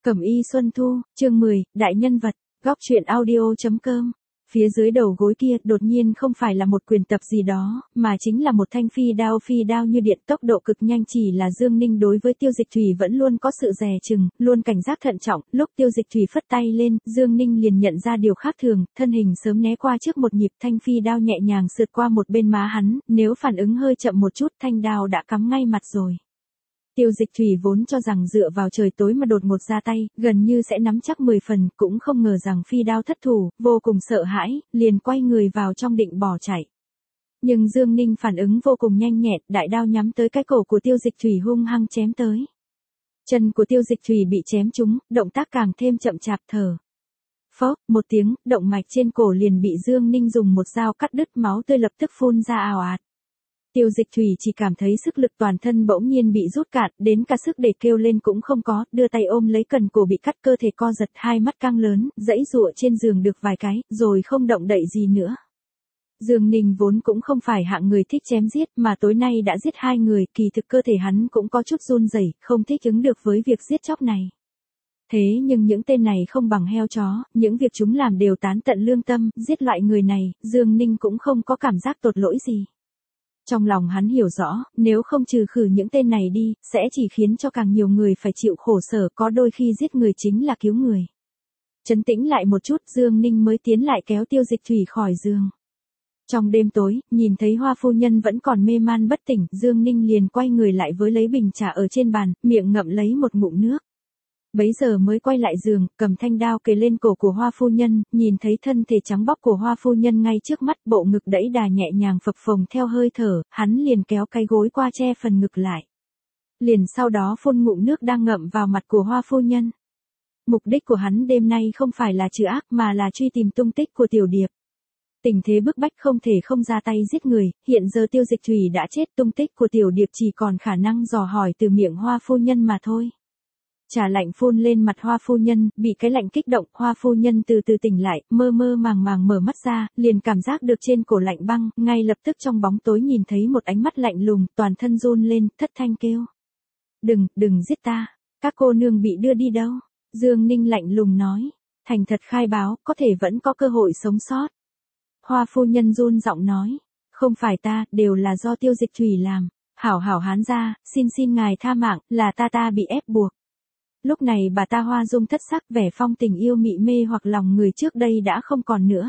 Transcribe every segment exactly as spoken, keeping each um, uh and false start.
Cẩm y Xuân Thu, chương mười, đại nhân vật, góc truyện audio.com. Phía dưới đầu gối kia đột nhiên không phải là một quyền tập gì đó, mà chính là một thanh phi đao phi đao như điện, tốc độ cực nhanh. Chỉ là Dương Ninh đối với Tiêu Dịch Thủy vẫn luôn có sự dè chừng, luôn cảnh giác thận trọng. Lúc Tiêu Dịch Thủy phất tay lên, Dương Ninh liền nhận ra điều khác thường, thân hình sớm né qua trước một nhịp, thanh phi đao nhẹ nhàng sượt qua một bên má hắn, nếu phản ứng hơi chậm một chút thanh đao đã cắm ngay mặt rồi. Tiêu Dịch Thủy vốn cho rằng dựa vào trời tối mà đột ngột ra tay, gần như sẽ nắm chắc mười phần, cũng không ngờ rằng phi đao thất thủ, vô cùng sợ hãi, liền quay người vào trong định bỏ chạy. Nhưng Dương Ninh phản ứng vô cùng nhanh nhẹn, đại đao nhắm tới cái cổ của Tiêu Dịch Thủy hung hăng chém tới. Chân của Tiêu Dịch Thủy bị chém trúng, động tác càng thêm chậm chạp thở. Phốc, một tiếng, động mạch trên cổ liền bị Dương Ninh dùng một dao cắt đứt, máu tươi lập tức phun ra ào ạt. Tiêu Dịch Thủy chỉ cảm thấy sức lực toàn thân bỗng nhiên bị rút cạn, đến cả sức để kêu lên cũng không có, đưa tay ôm lấy cần cổ bị cắt, cơ thể co giật, hai mắt căng lớn, giãy giụa trên giường được vài cái, rồi không động đậy gì nữa. Dương Ninh vốn cũng không phải hạng người thích chém giết, mà tối nay đã giết hai người, kỳ thực cơ thể hắn cũng có chút run rẩy, không thích ứng được với việc giết chóc này. Thế nhưng những tên này không bằng heo chó, những việc chúng làm đều tán tận lương tâm, giết loại người này, Dương Ninh cũng không có cảm giác tột lỗi gì. Trong lòng hắn hiểu rõ, nếu không trừ khử những tên này đi, sẽ chỉ khiến cho càng nhiều người phải chịu khổ sở, có đôi khi giết người chính là cứu người. Trấn tĩnh lại một chút, Dương Ninh mới tiến lại kéo Tiêu Dịch Thủy khỏi giường. Trong đêm tối, nhìn thấy Hoa phu nhân vẫn còn mê man bất tỉnh, Dương Ninh liền quay người lại với lấy bình trà ở trên bàn, miệng ngậm lấy một ngụm nước. Bấy giờ mới quay lại giường, cầm thanh đao kề lên cổ của Hoa phu nhân, nhìn thấy thân thể trắng bóc của Hoa phu nhân ngay trước mắt, bộ ngực đẫy đà nhẹ nhàng phập phồng theo hơi thở, hắn liền kéo cái gối qua che phần ngực lại. Liền sau đó phun ngụm nước đang ngậm vào mặt của Hoa phu nhân. Mục đích của hắn đêm nay không phải là trừ ác mà là truy tìm tung tích của Tiểu Điệp. Tình thế bức bách không thể không ra tay giết người, hiện giờ Tiêu Dịch Thủy đã chết, tung tích của Tiểu Điệp chỉ còn khả năng dò hỏi từ miệng Hoa phu nhân mà thôi. Trà lạnh phun lên mặt Hoa phu nhân, bị cái lạnh kích động, Hoa phu nhân từ từ tỉnh lại, mơ mơ màng màng mở mắt ra, liền cảm giác được trên cổ lạnh băng, ngay lập tức trong bóng tối nhìn thấy một ánh mắt lạnh lùng, toàn thân run lên, thất thanh kêu. Đừng, đừng giết ta, các cô nương bị đưa đi đâu? Dương Ninh lạnh lùng nói, thành thật khai báo, có thể vẫn có cơ hội sống sót. Hoa phu nhân run giọng nói, không phải ta, đều là do Tiêu Dịch Thủy làm. Hảo hảo hán gia, xin xin ngài tha mạng, là ta ta bị ép buộc. Lúc này bà ta hoa dung thất sắc, vẻ phong tình yêu mị mê hoặc lòng người trước đây đã không còn nữa.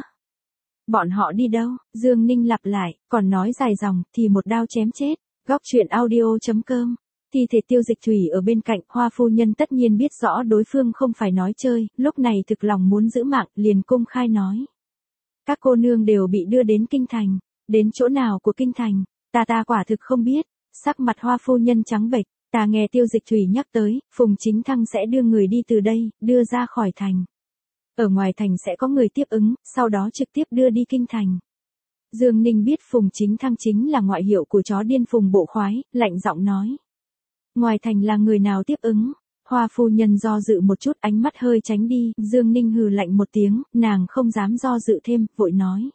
Bọn họ đi đâu? Dương Ninh lặp lại, còn nói dài dòng, thì một đao chém chết. Góc truyện audio.com. Thi thể Tiêu Dịch Thủy ở bên cạnh, Hoa phu nhân tất nhiên biết rõ đối phương không phải nói chơi, lúc này thực lòng muốn giữ mạng, liền công khai nói. Các cô nương đều bị đưa đến kinh thành. Đến chỗ nào của kinh thành? Ta ta quả thực không biết. Sắc mặt Hoa phu nhân trắng bệch. Ta nghe Tiêu Dịch Thủy nhắc tới, Phùng Chính Thăng sẽ đưa người đi từ đây, đưa ra khỏi thành. Ở ngoài thành sẽ có người tiếp ứng, sau đó trực tiếp đưa đi kinh thành. Dương Ninh biết Phùng Chính Thăng chính là ngoại hiệu của chó điên Phùng Bộ Khoái, lạnh giọng nói. Ngoài thành là người nào tiếp ứng? Hoa phu nhân do dự một chút, ánh mắt hơi tránh đi, Dương Ninh hừ lạnh một tiếng, nàng không dám do dự thêm, vội nói.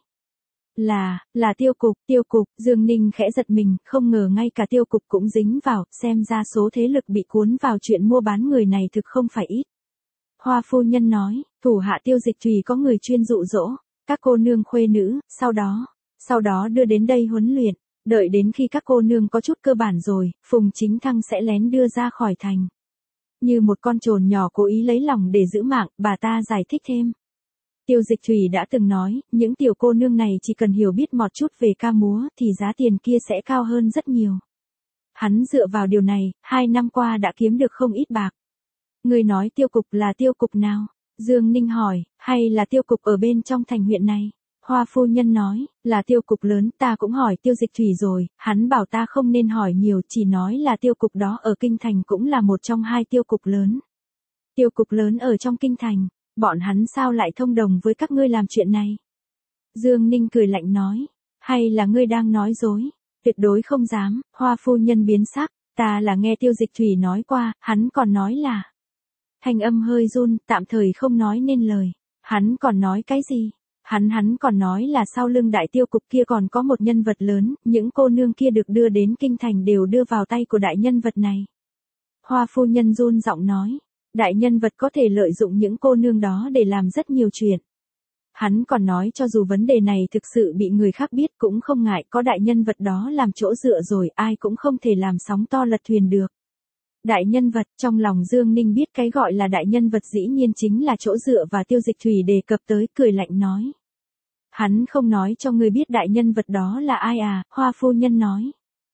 Là, là tiêu cục, tiêu cục, Dương Ninh khẽ giật mình, không ngờ ngay cả tiêu cục cũng dính vào, xem ra số thế lực bị cuốn vào chuyện mua bán người này thực không phải ít. Hoa phu nhân nói, thủ hạ Tiêu Dịch Thủy có người chuyên dụ dỗ, các cô nương khuê nữ, sau đó, sau đó đưa đến đây huấn luyện, đợi đến khi các cô nương có chút cơ bản rồi, Phùng Chính Thăng sẽ lén đưa ra khỏi thành. Như một con trồn nhỏ cố ý lấy lòng để giữ mạng, bà ta giải thích thêm. Tiêu Dịch Thủy đã từng nói, những tiểu cô nương này chỉ cần hiểu biết một chút về ca múa thì giá tiền kia sẽ cao hơn rất nhiều. Hắn dựa vào điều này, hai năm qua đã kiếm được không ít bạc. Người nói tiêu cục là tiêu cục nào? Dương Ninh hỏi, hay là tiêu cục ở bên trong thành huyện này? Hoa phu nhân nói, là tiêu cục lớn, ta cũng hỏi Tiêu Dịch Thủy rồi, hắn bảo ta không nên hỏi nhiều, chỉ nói là tiêu cục đó ở kinh thành cũng là một trong hai tiêu cục lớn. Tiêu cục lớn ở trong kinh thành. Bọn hắn sao lại thông đồng với các ngươi làm chuyện này? Dương Ninh cười lạnh nói, hay là ngươi đang nói dối? Tuyệt đối không dám, Hoa phu nhân biến sắc, ta là nghe Tiêu Dịch Thủy nói qua, hắn còn nói là. Thanh âm hơi run, tạm thời không nói nên lời. Hắn còn nói cái gì? Hắn hắn còn nói là sau lưng đại tiêu cục kia còn có một nhân vật lớn, những cô nương kia được đưa đến kinh thành đều đưa vào tay của đại nhân vật này. Hoa phu nhân run giọng nói, Đại nhân vật có thể lợi dụng những cô nương đó để làm rất nhiều chuyện. Hắn còn nói cho dù vấn đề này thực sự bị người khác biết cũng không ngại, có đại nhân vật đó làm chỗ dựa rồi ai cũng không thể làm sóng to lật thuyền được. Đại nhân vật, trong lòng Dương Ninh biết cái gọi là đại nhân vật dĩ nhiên chính là chỗ dựa và Tiêu Dịch Thủy đề cập tới, cười lạnh nói. Hắn không nói cho ngươi biết đại nhân vật đó là ai à, Hoa phu nhân nói.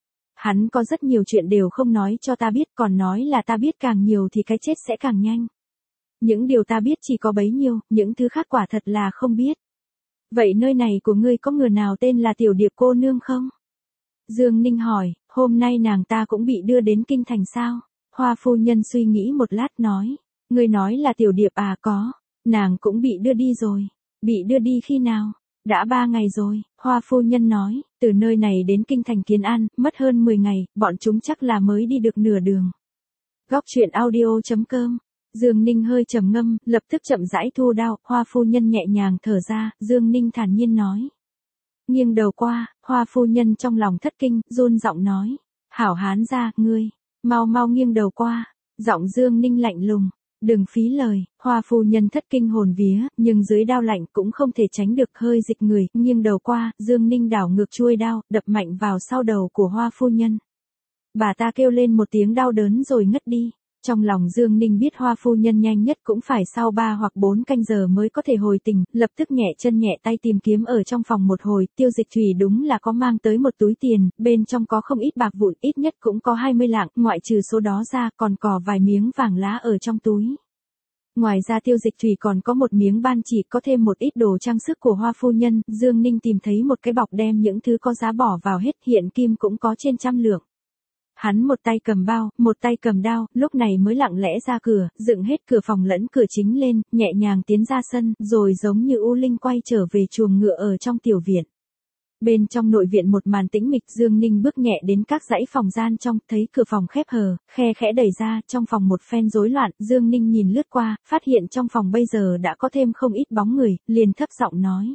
Hắn có rất nhiều chuyện đều không nói cho ta biết, còn nói là ta biết càng nhiều thì cái chết sẽ càng nhanh. Những điều ta biết chỉ có bấy nhiêu, những thứ khác quả thật là không biết. Vậy nơi này của ngươi có người nào tên là Tiểu Điệp cô nương không? Dương Ninh hỏi, hôm nay nàng ta cũng bị đưa đến kinh thành sao? Hoa phu nhân suy nghĩ một lát nói, ngươi nói là Tiểu Điệp à, có, nàng cũng bị đưa đi rồi. Bị đưa đi khi nào? Đã ba ngày rồi, Hoa phu nhân nói, từ nơi này đến kinh thành Kiến An, mất hơn mười ngày, bọn chúng chắc là mới đi được nửa đường. Góc truyện audio chấm com. Dương Ninh hơi trầm ngâm, lập tức chậm rãi thu đao, Hoa phu nhân nhẹ nhàng thở ra, Dương Ninh thản nhiên nói. Nghiêng đầu qua, Hoa phu nhân trong lòng thất kinh, run giọng nói, hảo hán gia, ngươi, mau mau nghiêng đầu qua, giọng Dương Ninh lạnh lùng. Đừng phí lời, Hoa phu nhân thất kinh hồn vía, nhưng dưới đao lạnh cũng không thể tránh được, hơi dịch người, nghiêng đầu qua, Dương Ninh đảo ngược chuôi đao, đập mạnh vào sau đầu của Hoa phu nhân. Bà ta kêu lên một tiếng đau đớn rồi ngất đi. Trong lòng Dương Ninh biết Hoa phu nhân nhanh nhất cũng phải sau ba hoặc bốn canh giờ mới có thể hồi tình, lập tức nhẹ chân nhẹ tay tìm kiếm ở trong phòng một hồi, Tiêu Dịch Thủy đúng là có mang tới một túi tiền, bên trong có không ít bạc vụn, ít nhất cũng có hai mươi lạng, ngoại trừ số đó ra còn có vài miếng vàng lá ở trong túi. Ngoài ra Tiêu Dịch Thủy còn có một miếng ban chỉ, có thêm một ít đồ trang sức của Hoa phu nhân, Dương Ninh tìm thấy một cái bọc đem những thứ có giá bỏ vào hết, hiện kim cũng có trên trăm lượng. Hắn một tay cầm bao, một tay cầm đao, lúc này mới lặng lẽ ra cửa, dựng hết cửa phòng lẫn cửa chính lên, nhẹ nhàng tiến ra sân, rồi giống như U Linh quay trở về chuồng ngựa ở trong tiểu viện. Bên trong nội viện một màn tĩnh mịch, Dương Ninh bước nhẹ đến các dãy phòng gian trong, thấy cửa phòng khép hờ, khe khẽ đẩy ra, trong phòng một phen rối loạn, Dương Ninh nhìn lướt qua, phát hiện trong phòng bây giờ đã có thêm không ít bóng người, liền thấp giọng nói.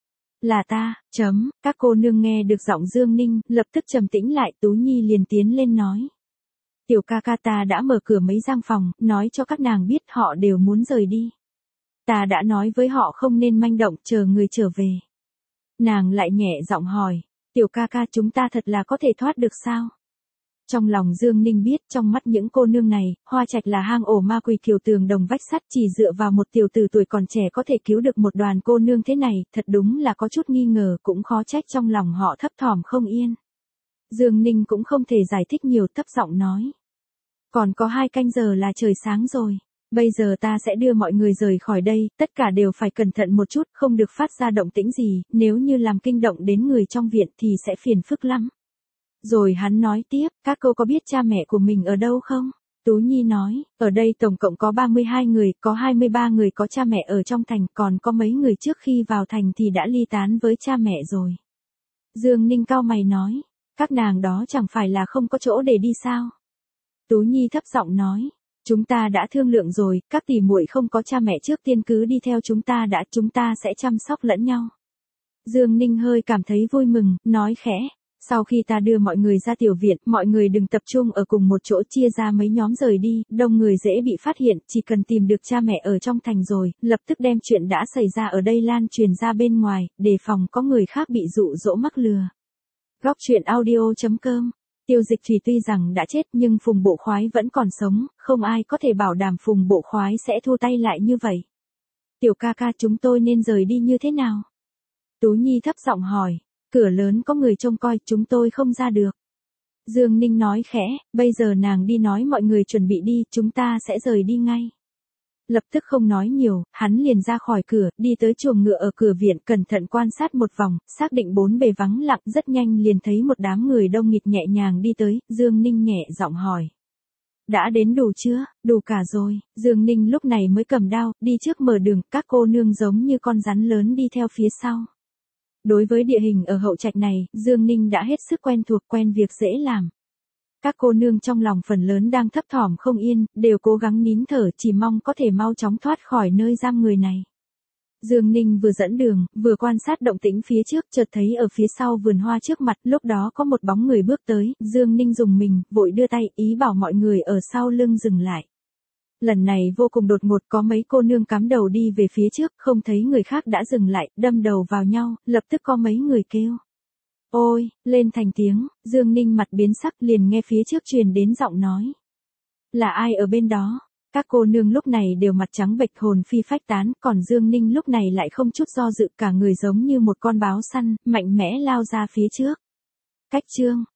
Là ta, chấm, các cô nương nghe được giọng Dương Ninh, lập tức trầm tĩnh lại, Tú Nhi liền tiến lên nói. Tiểu ca ca ta đã mở cửa mấy gian phòng, nói cho các nàng biết họ đều muốn rời đi. Ta đã nói với họ không nên manh động, chờ người trở về. Nàng lại nhẹ giọng hỏi, tiểu ca ca chúng ta thật là có thể thoát được sao? Trong lòng Dương Ninh biết, trong mắt những cô nương này, Hoa Trạch là hang ổ ma quỷ kiều tường đồng vách sắt, chỉ dựa vào một tiểu tử tuổi còn trẻ có thể cứu được một đoàn cô nương thế này, thật đúng là có chút nghi ngờ, cũng khó trách trong lòng họ thấp thỏm không yên. Dương Ninh cũng không thể giải thích nhiều, thấp giọng nói. Còn có hai canh giờ là trời sáng rồi. Bây giờ ta sẽ đưa mọi người rời khỏi đây, tất cả đều phải cẩn thận một chút, không được phát ra động tĩnh gì, nếu như làm kinh động đến người trong viện thì sẽ phiền phức lắm. Rồi hắn nói tiếp, các cô có biết cha mẹ của mình ở đâu không? Tú Nhi nói, ở đây tổng cộng có ba mươi hai người, có hai mươi ba người có cha mẹ ở trong thành, còn có mấy người trước khi vào thành thì đã ly tán với cha mẹ rồi. Dương Ninh cau mày nói, các nàng đó chẳng phải là không có chỗ để đi sao? Tú Nhi thấp giọng nói, chúng ta đã thương lượng rồi, các tỷ muội không có cha mẹ trước tiên cứ đi theo chúng ta đã, chúng ta sẽ chăm sóc lẫn nhau. Dương Ninh hơi cảm thấy vui mừng, nói khẽ. Sau khi ta đưa mọi người ra tiểu viện, mọi người đừng tập trung ở cùng một chỗ, chia ra mấy nhóm rời đi, đông người dễ bị phát hiện, chỉ cần tìm được cha mẹ ở trong thành rồi, lập tức đem chuyện đã xảy ra ở đây lan truyền ra bên ngoài, đề phòng có người khác bị dụ dỗ mắc lừa. Góc truyện audio chấm com. Tiêu Dịch Thủy tuy rằng đã chết nhưng Phùng Bộ Khoái vẫn còn sống, không ai có thể bảo đảm Phùng Bộ Khoái sẽ thu tay lại như vậy. Tiểu ca ca chúng tôi nên rời đi như thế nào? Tú Nhi thấp giọng hỏi. Cửa lớn có người trông coi, chúng tôi không ra được. Dương Ninh nói khẽ, bây giờ nàng đi nói mọi người chuẩn bị đi, chúng ta sẽ rời đi ngay. Lập tức không nói nhiều, hắn liền ra khỏi cửa, đi tới chuồng ngựa ở cửa viện, cẩn thận quan sát một vòng, xác định bốn bề vắng lặng, rất nhanh liền thấy một đám người đông nghịt nhẹ nhàng đi tới, Dương Ninh nhẹ giọng hỏi. Đã đến đủ chưa? Đủ cả rồi. Dương Ninh lúc này mới cầm đao, đi trước mở đường, các cô nương giống như con rắn lớn đi theo phía sau. Đối với địa hình ở Hậu Trạch này, Dương Ninh đã hết sức quen thuộc, quen việc dễ làm. Các cô nương trong lòng phần lớn đang thấp thỏm không yên, đều cố gắng nín thở, chỉ mong có thể mau chóng thoát khỏi nơi giam người này. Dương Ninh vừa dẫn đường, vừa quan sát động tĩnh phía trước, chợt thấy ở phía sau vườn hoa trước mặt, lúc đó có một bóng người bước tới, Dương Ninh dùng mình, vội đưa tay, ý bảo mọi người ở sau lưng dừng lại. Lần này vô cùng đột ngột, có mấy cô nương cắm đầu đi về phía trước, không thấy người khác đã dừng lại, đâm đầu vào nhau, lập tức có mấy người kêu. Ôi, lên thành tiếng, Dương Ninh mặt biến sắc, liền nghe phía trước truyền đến giọng nói. Là ai ở bên đó? Các cô nương lúc này đều mặt trắng bệch, hồn phi phách tán, còn Dương Ninh lúc này lại không chút do dự, cả người giống như một con báo săn, mạnh mẽ lao ra phía trước. Cách chương